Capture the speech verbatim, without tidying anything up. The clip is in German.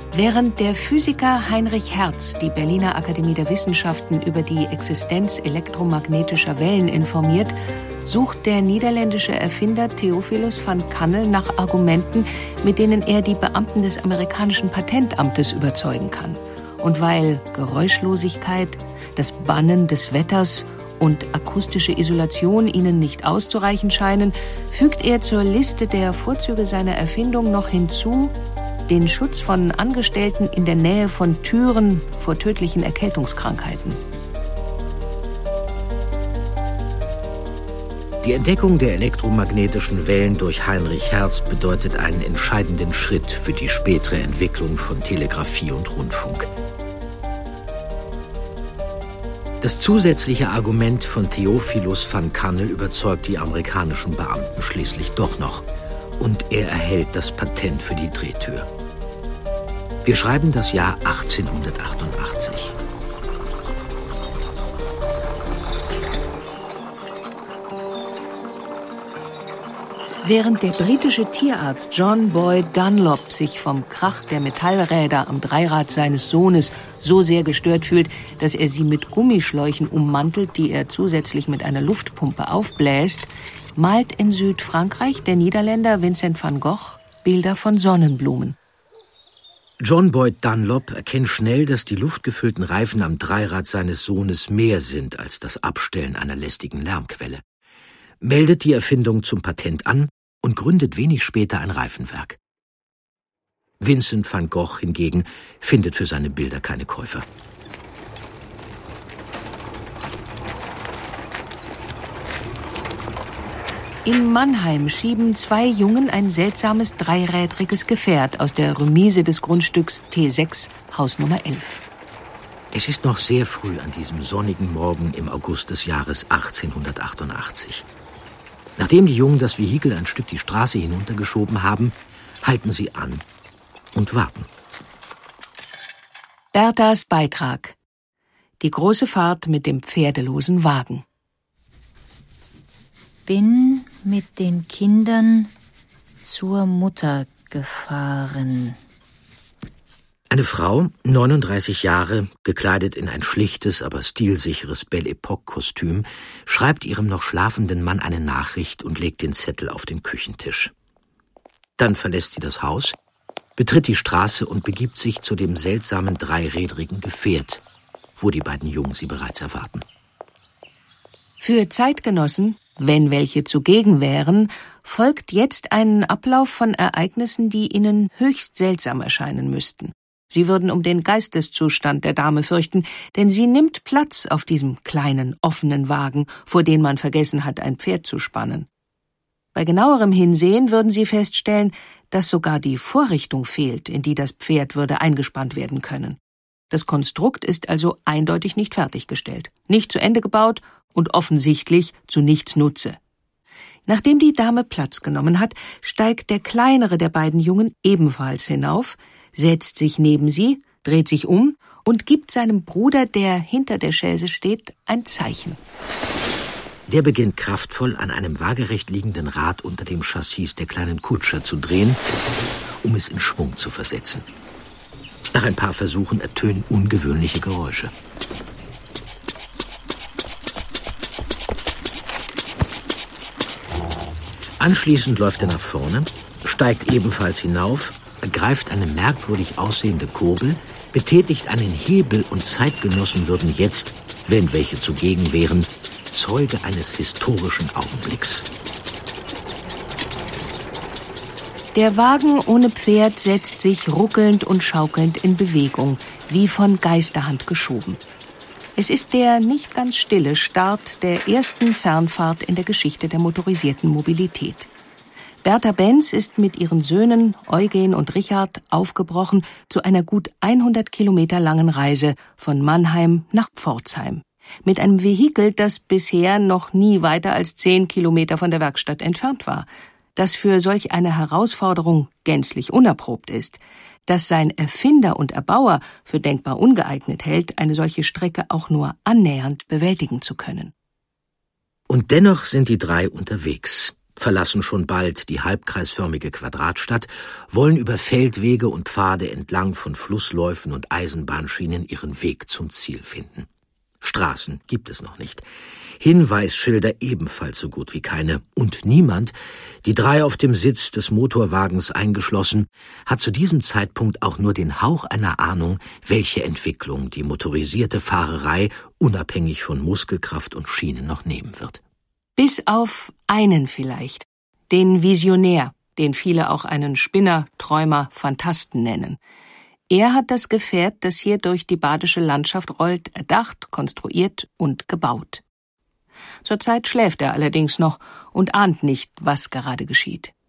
Während der Physiker Heinrich Hertz die Berliner Akademie der Wissenschaften über die Existenz elektromagnetischer Wellen informiert, sucht der niederländische Erfinder Theophilus van Kannel nach Argumenten, mit denen er die Beamten des amerikanischen Patentamtes überzeugen kann. Und weil Geräuschlosigkeit, das Bannen des Wetters und akustische Isolation ihnen nicht auszureichen scheinen, fügt er zur Liste der Vorzüge seiner Erfindung noch hinzu, den Schutz von Angestellten in der Nähe von Türen vor tödlichen Erkältungskrankheiten. Die Entdeckung der elektromagnetischen Wellen durch Heinrich Hertz bedeutet einen entscheidenden Schritt für die spätere Entwicklung von Telegrafie und Rundfunk. Das zusätzliche Argument von Theophilus van Kannel überzeugt die amerikanischen Beamten schließlich doch noch. Und er erhält das Patent für die Drehtür. Wir schreiben das Jahr achtzehnhundertachtundachtzig. Während der britische Tierarzt John Boyd Dunlop sich vom Krach der Metallräder am Dreirad seines Sohnes so sehr gestört fühlt, dass er sie mit Gummischläuchen ummantelt, die er zusätzlich mit einer Luftpumpe aufbläst, malt in Südfrankreich der Niederländer Vincent van Gogh Bilder von Sonnenblumen. John Boyd Dunlop erkennt schnell, dass die luftgefüllten Reifen am Dreirad seines Sohnes mehr sind als das Abstellen einer lästigen Lärmquelle, meldet die Erfindung zum Patent an und gründet wenig später ein Reifenwerk. Vincent van Gogh hingegen findet für seine Bilder keine Käufer. In Mannheim schieben zwei Jungen ein seltsames dreirädriges Gefährt aus der Remise des Grundstücks T sechs, Haus Nummer elf. Es ist noch sehr früh an diesem sonnigen Morgen im August des Jahres achtzehnhundertachtundachtzig. Nachdem die Jungen das Vehikel ein Stück die Straße hinuntergeschoben haben, halten sie an und warten. Berthas Beitrag. Die große Fahrt mit dem pferdelosen Wagen. Bin mit den Kindern zur Mutter gefahren. Eine Frau, neununddreißig Jahre, gekleidet in ein schlichtes, aber stilsicheres Belle-Époque-Kostüm, schreibt ihrem noch schlafenden Mann eine Nachricht und legt den Zettel auf den Küchentisch. Dann verlässt sie das Haus, betritt die Straße und begibt sich zu dem seltsamen dreirädrigen Gefährt, wo die beiden Jungen sie bereits erwarten. Für Zeitgenossen, wenn welche zugegen wären, folgt jetzt ein Ablauf von Ereignissen, die ihnen höchst seltsam erscheinen müssten. Sie würden um den Geisteszustand der Dame fürchten, denn sie nimmt Platz auf diesem kleinen, offenen Wagen, vor den man vergessen hat, ein Pferd zu spannen. Bei genauerem Hinsehen würden sie feststellen, dass sogar die Vorrichtung fehlt, in die das Pferd würde eingespannt werden können. Das Konstrukt ist also eindeutig nicht fertiggestellt, nicht zu Ende gebaut und offensichtlich zu nichts Nutze. Nachdem die Dame Platz genommen hat, steigt der kleinere der beiden Jungen ebenfalls hinauf, setzt sich neben sie, dreht sich um und gibt seinem Bruder, der hinter der Chaise steht, ein Zeichen. Der beginnt kraftvoll an einem waagerecht liegenden Rad unter dem Chassis der kleinen Kutscher zu drehen, um es in Schwung zu versetzen. Nach ein paar Versuchen ertönen ungewöhnliche Geräusche. Anschließend läuft er nach vorne, steigt ebenfalls hinauf, ergreift eine merkwürdig aussehende Kurbel, betätigt einen Hebel und Zeitgenossen würden jetzt, wenn welche zugegen wären, Zeuge eines historischen Augenblicks. Der Wagen ohne Pferd setzt sich ruckelnd und schaukelnd in Bewegung, wie von Geisterhand geschoben. Es ist der nicht ganz stille Start der ersten Fernfahrt in der Geschichte der motorisierten Mobilität. Bertha Benz ist mit ihren Söhnen Eugen und Richard aufgebrochen zu einer gut hundert Kilometer langen Reise von Mannheim nach Pforzheim. Mit einem Vehikel, das bisher noch nie weiter als zehn Kilometer von der Werkstatt entfernt war, das für solch eine Herausforderung gänzlich unerprobt ist, das sein Erfinder und Erbauer für denkbar ungeeignet hält, eine solche Strecke auch nur annähernd bewältigen zu können. Und dennoch sind die drei unterwegs. verlassen schon bald die halbkreisförmige Quadratstadt, wollen über Feldwege und Pfade entlang von Flussläufen und Eisenbahnschienen ihren Weg zum Ziel finden. Straßen gibt es noch nicht, Hinweisschilder ebenfalls so gut wie keine, und niemand, die drei auf dem Sitz des Motorwagens eingeschlossen, hat zu diesem Zeitpunkt auch nur den Hauch einer Ahnung, welche Entwicklung die motorisierte Fahrerei unabhängig von Muskelkraft und Schienen noch nehmen wird. Bis auf einen vielleicht, den Visionär, den viele auch einen Spinner, Träumer, Phantasten nennen. Er hat das Gefährt, das hier durch die badische Landschaft rollt, erdacht, konstruiert und gebaut. Zurzeit schläft er allerdings noch und ahnt nicht, was gerade geschieht.